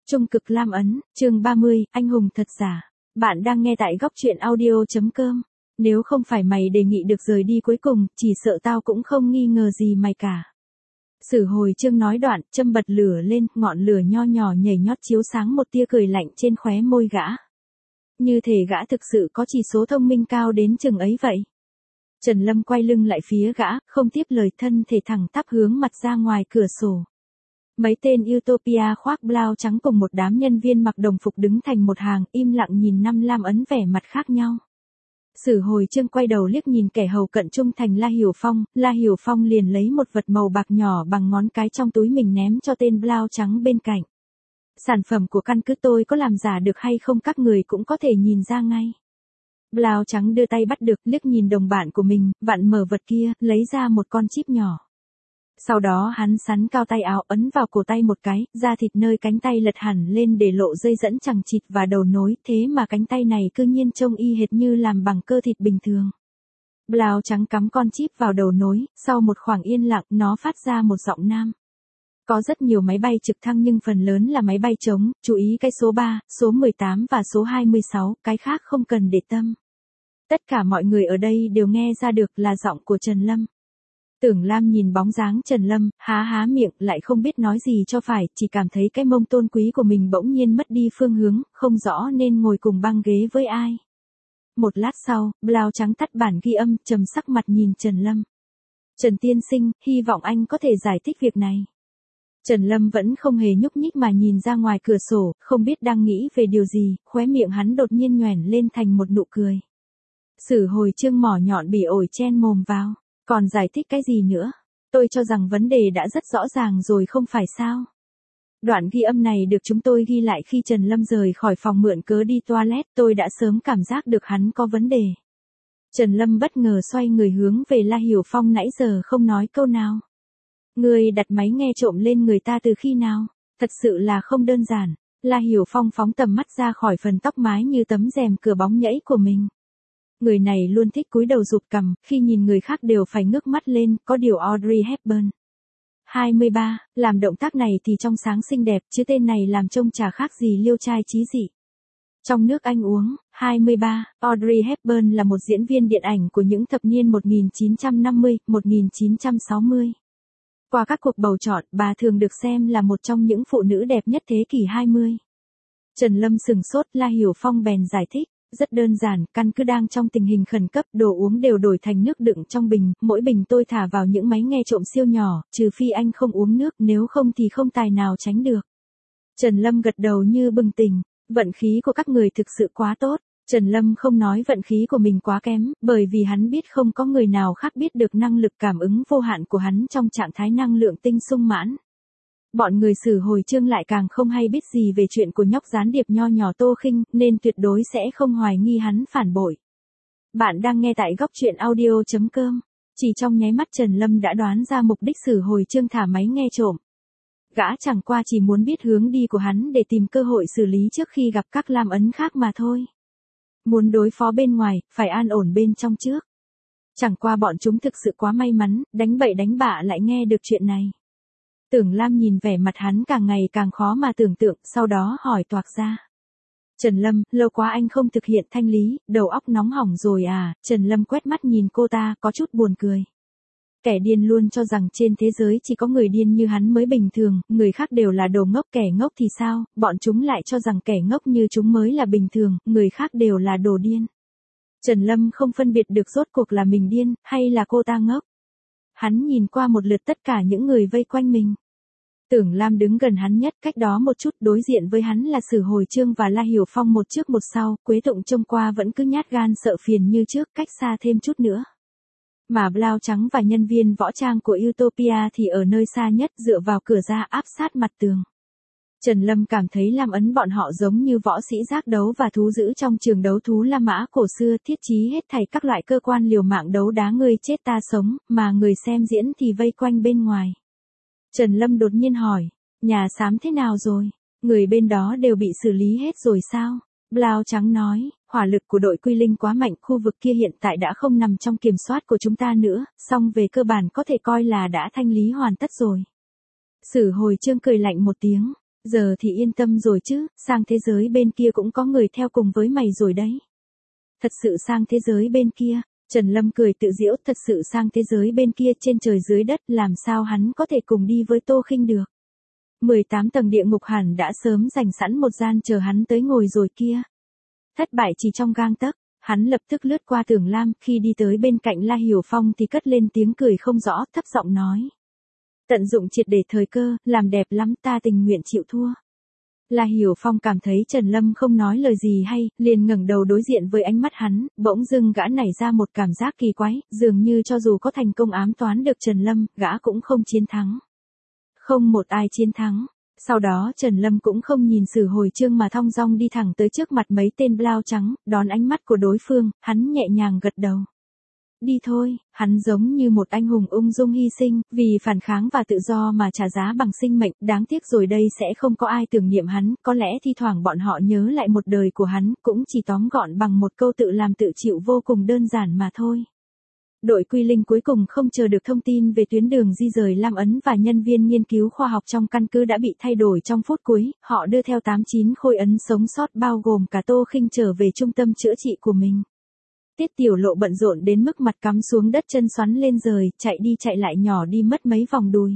Trung cực Lam Ấn, chương 30, anh hùng thật giả. Bạn đang nghe tại góc truyện audio.com. Nếu không phải mày đề nghị được rời đi cuối cùng, chỉ sợ tao cũng không nghi ngờ gì mày cả. Sử Hồi Chương nói đoạn, châm bật lửa lên, ngọn lửa nho nhỏ nhảy nhót chiếu sáng một tia cười lạnh trên khóe môi gã. Như thể gã thực sự có chỉ số thông minh cao đến chừng ấy vậy. Trần Lâm quay lưng lại phía gã, không tiếp lời, thân thể thẳng tắp hướng mặt ra ngoài cửa sổ. Mấy tên Utopia khoác blau trắng cùng một đám nhân viên mặc đồng phục đứng thành một hàng, im lặng nhìn năm Lam Ấn vẻ mặt khác nhau. Sử Hồi Chương quay đầu liếc nhìn kẻ hầu cận trung thành La Hiểu Phong liền lấy một vật màu bạc nhỏ bằng ngón cái trong túi mình ném cho tên blau trắng bên cạnh. Sản phẩm của căn cứ tôi có làm giả được hay không các người cũng có thể nhìn ra ngay. Blau trắng đưa tay bắt được, liếc nhìn đồng bạn của mình, vặn mở vật kia, lấy ra một con chip nhỏ. Sau đó hắn sắn cao tay áo, ấn vào cổ tay một cái, da thịt nơi cánh tay lật hẳn lên để lộ dây dẫn chằng chịt và đầu nối, thế mà cánh tay này cư nhiên trông y hệt như làm bằng cơ thịt bình thường. Blau trắng cắm con chip vào đầu nối, sau một khoảng yên lặng, nó phát ra một giọng nam. Có rất nhiều máy bay trực thăng nhưng phần lớn là máy bay trống, chú ý cái số 3, số 18 và số 26, cái khác không cần để tâm. Tất cả mọi người ở đây đều nghe ra được là giọng của Trần Lâm. Tưởng Lam nhìn bóng dáng Trần Lâm, há miệng, lại không biết nói gì cho phải, chỉ cảm thấy cái mông tôn quý của mình bỗng nhiên mất đi phương hướng, không rõ nên ngồi cùng băng ghế với ai. Một lát sau, blau trắng tắt bản ghi âm, trầm sắc mặt nhìn Trần Lâm. Trần tiên sinh, hy vọng anh có thể giải thích việc này. Trần Lâm vẫn không hề nhúc nhích mà nhìn ra ngoài cửa sổ, không biết đang nghĩ về điều gì, khóe miệng hắn đột nhiên nhoẻn lên thành một nụ cười. Sử Hồi Chương mỏ nhọn bỉ ổi chen mồm vào. Còn giải thích cái gì nữa? Tôi cho rằng vấn đề đã rất rõ ràng rồi không phải sao? Đoạn ghi âm này được chúng tôi ghi lại khi Trần Lâm rời khỏi phòng mượn cớ đi toilet, tôi đã sớm cảm giác được hắn có vấn đề. Trần Lâm bất ngờ xoay người hướng về La Hiểu Phong nãy giờ không nói câu nào. Người đặt máy nghe trộm lên người ta từ khi nào? Thật sự là không đơn giản. La Hiểu Phong phóng tầm mắt ra khỏi phần tóc mái như tấm rèm cửa bóng nhẫy của mình. Người này luôn thích cúi đầu rụt cằm, khi nhìn người khác đều phải ngước mắt lên, có điều Audrey Hepburn. 23, làm động tác này thì trong sáng xinh đẹp, chứ tên này làm trông chả khác gì liêu trai chí dị. Trong nước anh uống. 23, Audrey Hepburn là một diễn viên điện ảnh của những thập niên 1950, 1960. Qua các cuộc bầu chọn, bà thường được xem là một trong những phụ nữ đẹp nhất thế kỷ 20. Trần Lâm sừng sốt, La Hiểu Phong bèn giải thích. Rất đơn giản, căn cứ đang trong tình hình khẩn cấp, đồ uống đều đổi thành nước đựng trong bình, mỗi bình tôi thả vào những máy nghe trộm siêu nhỏ, trừ phi anh không uống nước, nếu không thì không tài nào tránh được. Trần Lâm gật đầu như bừng tỉnh, vận khí của các người thực sự quá tốt. Trần Lâm không nói vận khí của mình quá kém, bởi vì hắn biết không có người nào khác biết được năng lực cảm ứng vô hạn của hắn trong trạng thái năng lượng tinh sung mãn. Bọn người Sử Hồi Chương lại càng không hay biết gì về chuyện của nhóc gián điệp nho nhỏ Tô Khinh, nên tuyệt đối sẽ không hoài nghi hắn phản bội. Bạn đang nghe tại góc truyện audio.com. Chỉ trong nháy mắt Trần Lâm đã đoán ra mục đích Sử Hồi Chương thả máy nghe trộm. Gã chẳng qua chỉ muốn biết hướng đi của hắn để tìm cơ hội xử lý trước khi gặp các Lam Ấn khác mà thôi. Muốn đối phó bên ngoài, phải an ổn bên trong trước. Chẳng qua bọn chúng thực sự quá may mắn, đánh bậy đánh bạ lại nghe được chuyện này. Tưởng Lam nhìn vẻ mặt hắn càng ngày càng khó mà tưởng tượng, sau đó hỏi toạc ra. Trần Lâm, lâu quá anh không thực hiện thanh lý, đầu óc nóng hỏng rồi à? Trần Lâm quét mắt nhìn cô ta, có chút buồn cười. Kẻ điên luôn cho rằng trên thế giới chỉ có người điên như hắn mới bình thường, người khác đều là đồ ngốc, kẻ ngốc thì sao, bọn chúng lại cho rằng kẻ ngốc như chúng mới là bình thường, người khác đều là đồ điên. Trần Lâm không phân biệt được rốt cuộc là mình điên, hay là cô ta ngốc. Hắn nhìn qua một lượt tất cả những người vây quanh mình. Tưởng Lam đứng gần hắn nhất, cách đó một chút, đối diện với hắn là Sử Hồi Chương và La Hiểu Phong một trước một sau, Quế Tụng trông qua vẫn cứ nhát gan sợ phiền như trước, cách xa thêm chút nữa. Mà blau trắng và nhân viên võ trang của Utopia thì ở nơi xa nhất, dựa vào cửa ra áp sát mặt tường. Trần Lâm cảm thấy Lam Ấn bọn họ giống như võ sĩ giác đấu và thú dữ trong trường đấu thú La Mã cổ xưa, thiết chí hết thảy các loại cơ quan liều mạng đấu đá ngươi chết ta sống, mà người xem diễn thì vây quanh bên ngoài. Trần Lâm đột nhiên hỏi, nhà xám thế nào rồi? Người bên đó đều bị xử lý hết rồi sao? Blau trắng nói, hỏa lực của đội Quy Linh quá mạnh, khu vực kia hiện tại đã không nằm trong kiểm soát của chúng ta nữa, song về cơ bản có thể coi là đã thanh lý hoàn tất rồi. Sử Hồi Chương cười lạnh một tiếng, Giờ thì yên tâm rồi chứ, sang thế giới bên kia cũng có người theo cùng với mày rồi đấy. Thật sự sang thế giới bên kia, Trần Lâm cười tự giễu, thật sự sang thế giới bên kia trên trời dưới đất, làm sao hắn có thể cùng đi với Tô Khinh được. 18 tầng địa ngục hẳn đã sớm dành sẵn một gian chờ hắn tới ngồi rồi kia. Thất bại chỉ trong gang tấc, hắn lập tức lướt qua Tưởng Lam, khi đi tới bên cạnh La Hiểu Phong thì cất lên tiếng cười không rõ, thấp giọng nói. Tận dụng triệt để thời cơ, làm đẹp lắm, ta tình nguyện chịu thua. La Hiểu Phong cảm thấy Trần Lâm không nói lời gì hay, liền ngẩng đầu đối diện với ánh mắt hắn, bỗng dưng gã nảy ra một cảm giác kỳ quái, dường như cho dù có thành công ám toán được Trần Lâm, gã cũng không chiến thắng. Không một ai chiến thắng. Sau đó Trần Lâm cũng không nhìn sử hồi chương mà thong dong đi thẳng tới trước mặt mấy tên blau trắng, đón ánh mắt của đối phương, hắn nhẹ nhàng gật đầu. Đi thôi, hắn giống như một anh hùng ung dung hy sinh, vì phản kháng và tự do mà trả giá bằng sinh mệnh, đáng tiếc rồi đây sẽ không có ai tưởng niệm hắn, có lẽ thi thoảng bọn họ nhớ lại một đời của hắn, cũng chỉ tóm gọn bằng một câu tự làm tự chịu vô cùng đơn giản mà thôi. Đội Quy Linh cuối cùng không chờ được thông tin về tuyến đường di rời Lam Ấn và nhân viên nghiên cứu khoa học trong căn cứ đã bị thay đổi trong phút cuối, họ đưa theo 89 khôi ấn sống sót bao gồm cả Tô Khinh trở về trung tâm chữa trị của mình. Tiết Tiểu Lộ bận rộn đến mức mặt cắm xuống đất chân xoắn lên rời, chạy đi chạy lại nhỏ đi mất mấy vòng đùi.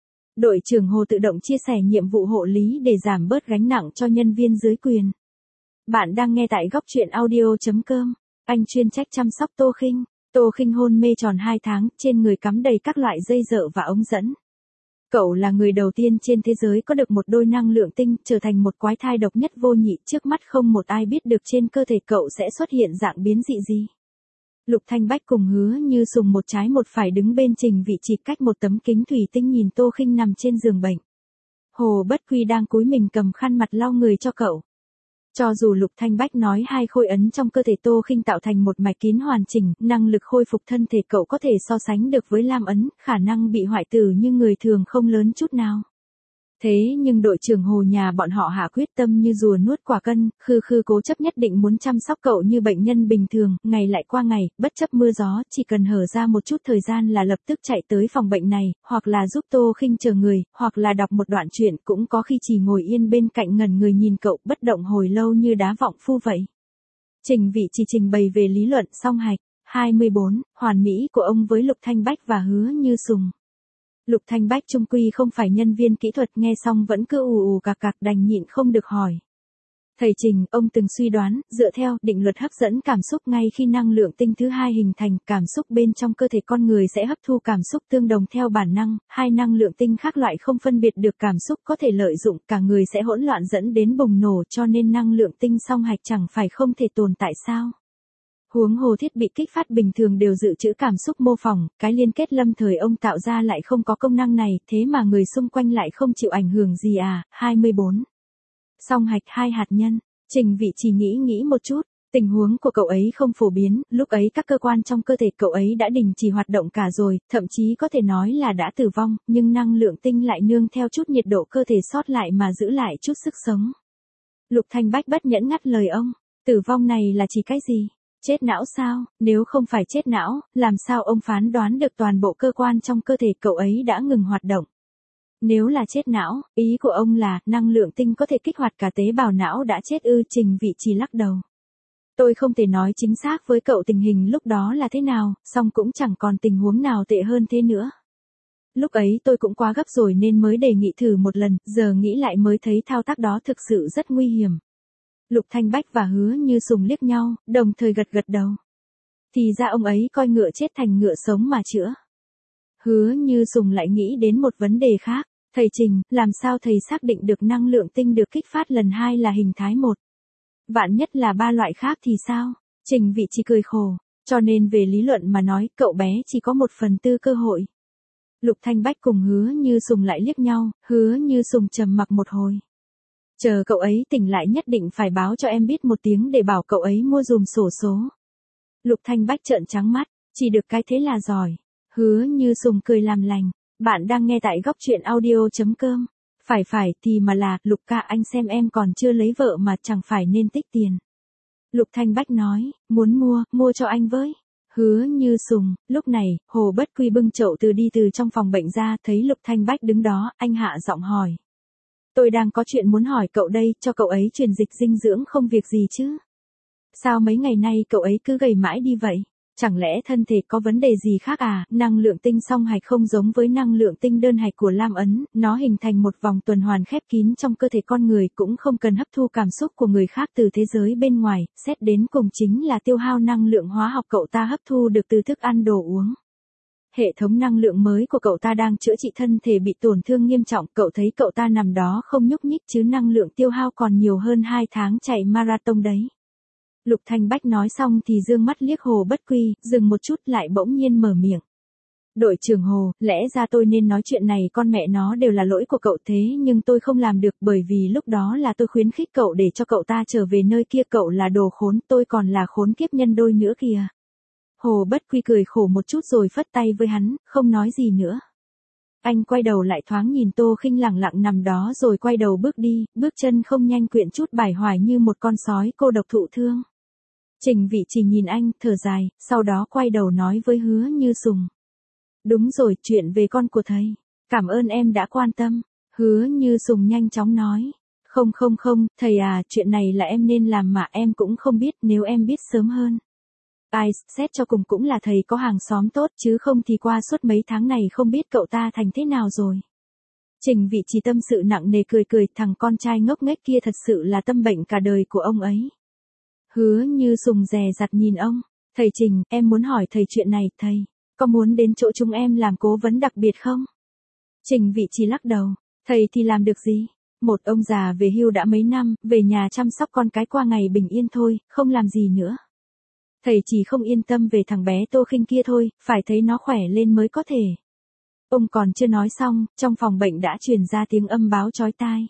Đội trưởng Hồ tự động chia sẻ nhiệm vụ hộ lý để giảm bớt gánh nặng cho nhân viên dưới quyền. Bạn đang nghe tại góc truyện audio.com. Anh chuyên trách chăm sóc Tô Khinh. Tô Khinh hôn mê tròn 2 tháng, trên người cắm đầy các loại dây dợ và ống dẫn. Cậu là người đầu tiên trên thế giới có được một đôi năng lượng tinh, trở thành một quái thai độc nhất vô nhị, trước mắt không một ai biết được trên cơ thể cậu sẽ xuất hiện dạng biến dị gì. Lục Thanh Bách cùng Hứa Như Sùng một trái một phải đứng bên Trình Vị Chỉ cách một tấm kính thủy tinh nhìn Tô Khinh nằm trên giường bệnh. Hồ Bất Quy đang cúi mình cầm khăn mặt lau người cho cậu. Cho dù Lục Thanh Bách nói 2 khôi ấn trong cơ thể Tô Khinh tạo thành một mạch kín hoàn chỉnh, năng lực khôi phục thân thể cậu có thể so sánh được với Lam Ấn, khả năng bị hoại tử như người thường không lớn chút nào. Thế nhưng đội trưởng Hồ nhà bọn họ hạ quyết tâm như rùa nuốt quả cân, khư cố chấp nhất định muốn chăm sóc cậu như bệnh nhân bình thường, ngày lại qua ngày, bất chấp mưa gió, chỉ cần hở ra một chút thời gian là lập tức chạy tới phòng bệnh này, hoặc là giúp Tô Khinh chờ người, hoặc là đọc một đoạn truyện, cũng có khi chỉ ngồi yên bên cạnh ngẩn người nhìn cậu bất động hồi lâu như đá vọng phu vậy. Trình Vị Chỉ trình bày về lý luận song hạch. 24, hoàn mỹ của ông với Lục Thanh Bách và Hứa Như Sùng. Lục Thanh Bách chung quy không phải nhân viên kỹ thuật, nghe xong vẫn cứ ù cạc đành nhịn không được hỏi. Thầy Trình, ông từng suy đoán, dựa theo định luật hấp dẫn cảm xúc, ngay khi năng lượng tinh thứ hai hình thành, cảm xúc bên trong cơ thể con người sẽ hấp thu cảm xúc tương đồng theo bản năng, hai năng lượng tinh khác loại không phân biệt được cảm xúc có thể lợi dụng, cả người sẽ hỗn loạn dẫn đến bùng nổ, cho nên năng lượng tinh song hạch chẳng phải không thể tồn tại sao? Huống hồ thiết bị kích phát bình thường đều dự trữ cảm xúc mô phỏng, cái liên kết lâm thời ông tạo ra lại không có công năng này, thế mà người xung quanh lại không chịu ảnh hưởng gì à. 24. Song hạch 2 hạt nhân. Trình Vị Chỉ nghĩ một chút, tình huống của cậu ấy không phổ biến, lúc ấy các cơ quan trong cơ thể cậu ấy đã đình chỉ hoạt động cả rồi, thậm chí có thể nói là đã tử vong, nhưng năng lượng tinh lại nương theo chút nhiệt độ cơ thể sót lại mà giữ lại chút sức sống. Lục Thanh Bách bất nhẫn ngắt lời ông, tử vong này là chỉ cái gì? Chết não sao? Nếu không phải chết não, làm sao ông phán đoán được toàn bộ cơ quan trong cơ thể cậu ấy đã ngừng hoạt động? Nếu là chết não, ý của ông là năng lượng tinh có thể kích hoạt cả tế bào não đã chết ư? Trình Vị Chỉ lắc đầu. Tôi không thể nói chính xác với cậu tình hình lúc đó là thế nào, song cũng chẳng còn tình huống nào tệ hơn thế nữa. Lúc ấy tôi cũng quá gấp rồi nên mới đề nghị thử một lần, giờ nghĩ lại mới thấy thao tác đó thực sự rất nguy hiểm. Lục Thanh Bách và Hứa Như Sùng liếc nhau, đồng thời gật đầu. Thì ra ông ấy coi ngựa chết thành ngựa sống mà chữa. Hứa Như Sùng lại nghĩ đến một vấn đề khác. Thầy Trình, làm sao thầy xác định được năng lượng tinh được kích phát lần 2 là hình thái 1? Vạn nhất là 3 loại khác thì sao? Trình Vị Chỉ cười khổ. Cho nên về lý luận mà nói, cậu bé chỉ có 1/4 cơ hội. Lục Thanh Bách cùng Hứa Như Sùng lại liếc nhau, Hứa Như Sùng trầm mặc một hồi. Chờ cậu ấy tỉnh lại nhất định phải báo cho em biết một tiếng để bảo cậu ấy mua dùm xổ số. Lục Thanh Bách trợn trắng mắt, chỉ được cái thế là giỏi. Hứa Như Sùng cười làm lành. Bạn đang nghe tại góc truyện audio.com. Phải thì mà là, Lục ca anh xem em còn chưa lấy vợ mà chẳng phải nên tích tiền. Lục Thanh Bách nói, muốn mua cho anh với. Hứa Như Sùng, lúc này, Hồ Bất Quy bưng chậu từ trong phòng bệnh ra, thấy Lục Thanh Bách đứng đó, anh hạ giọng hỏi. Tôi đang có chuyện muốn hỏi cậu đây, cho cậu ấy truyền dịch dinh dưỡng không việc gì chứ? Sao mấy ngày nay cậu ấy cứ gầy mãi đi vậy? Chẳng lẽ thân thể có vấn đề gì khác à? Năng lượng tinh song hạch không giống với năng lượng tinh đơn hạch của Lam Ấn, nó hình thành một vòng tuần hoàn khép kín trong cơ thể con người, cũng không cần hấp thu cảm xúc của người khác từ thế giới bên ngoài, xét đến cùng chính là tiêu hao năng lượng hóa học cậu ta hấp thu được từ thức ăn đồ uống. Hệ thống năng lượng mới của cậu ta đang chữa trị thân thể bị tổn thương nghiêm trọng, cậu thấy cậu ta nằm đó không nhúc nhích chứ năng lượng tiêu hao còn nhiều hơn 2 tháng chạy marathon đấy. Lục Thanh Bách nói xong thì dương mắt liếc Hồ Bất Quy, dừng một chút lại bỗng nhiên mở miệng. Đội trưởng Hồ, lẽ ra tôi nên nói chuyện này, con mẹ nó đều là lỗi của cậu, thế nhưng tôi không làm được bởi vì lúc đó là tôi khuyến khích cậu để cho cậu ta trở về nơi kia, cậu là đồ khốn, tôi còn là khốn kiếp nhân đôi nữa kìa. Hồ Bất Quy cười khổ một chút rồi phất tay với hắn, không nói gì nữa. Anh quay đầu lại thoáng nhìn Tô Khinh lẳng lặng nằm đó rồi quay đầu bước đi, bước chân không nhanh quyện chút bài hoài như một con sói cô độc thụ thương. Trình Vị Trì nhìn anh, thở dài, sau đó quay đầu nói với Hứa Như Sùng. Đúng rồi, chuyện về con của thầy. Cảm ơn em đã quan tâm. Hứa Như Sùng nhanh chóng nói. Không, thầy à, chuyện này là em nên làm mà em cũng không biết, nếu em biết sớm hơn. Ai, xét cho cùng cũng là thầy có hàng xóm tốt chứ không thì qua suốt mấy tháng này không biết cậu ta thành thế nào rồi. Trình Vị Trì tâm sự nặng nề cười, thằng con trai ngốc nghếch kia thật sự là tâm bệnh cả đời của ông ấy. Hứa Như Sùng dè dặt nhìn ông. Thầy Trình, em muốn hỏi thầy chuyện này, thầy có muốn đến chỗ chúng em làm cố vấn đặc biệt không? Trình Vị Trì lắc đầu. Thầy thì làm được gì? Một ông già về hưu đã mấy năm, về nhà chăm sóc con cái qua ngày bình yên thôi, không làm gì nữa. Thầy chỉ không yên tâm về thằng bé Tô Khinh kia thôi, phải thấy nó khỏe lên mới có thể. Ông còn chưa nói xong, trong phòng bệnh đã truyền ra tiếng âm báo chói tai.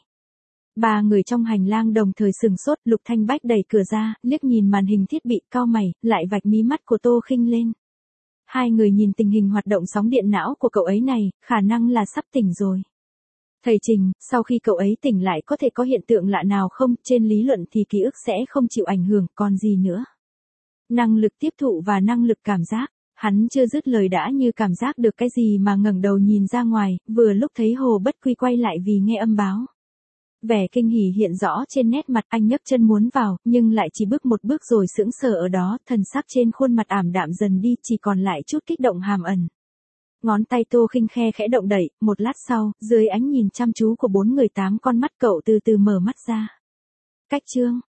Ba người trong hành lang đồng thời sừng sốt, Lục Thanh Bách đẩy cửa ra, liếc nhìn màn hình thiết bị, cau mày, lại vạch mí mắt của Tô Khinh lên. Hai người nhìn tình hình hoạt động sóng điện não của cậu ấy này, khả năng là sắp tỉnh rồi. Thầy Trình, sau khi cậu ấy tỉnh lại có thể có hiện tượng lạ nào không? Trên lý luận thì ký ức sẽ không chịu ảnh hưởng, còn gì nữa? Năng lực tiếp thụ và năng lực cảm giác. Hắn chưa dứt lời đã như cảm giác được cái gì mà ngẩng đầu nhìn ra ngoài, vừa lúc thấy Hồ Bất Quy quay lại vì nghe âm báo. Vẻ kinh hỉ hiện rõ trên nét mặt, anh nhấc chân muốn vào, nhưng lại chỉ bước một bước rồi sững sờ ở đó, thần sắc trên khuôn mặt ảm đạm dần đi, chỉ còn lại chút kích động hàm ẩn. Ngón tay Tô Khinh khe khẽ động đẩy, một lát sau, dưới ánh nhìn chăm chú của 4 người 8 con mắt cậu từ từ mở mắt ra. Cách chương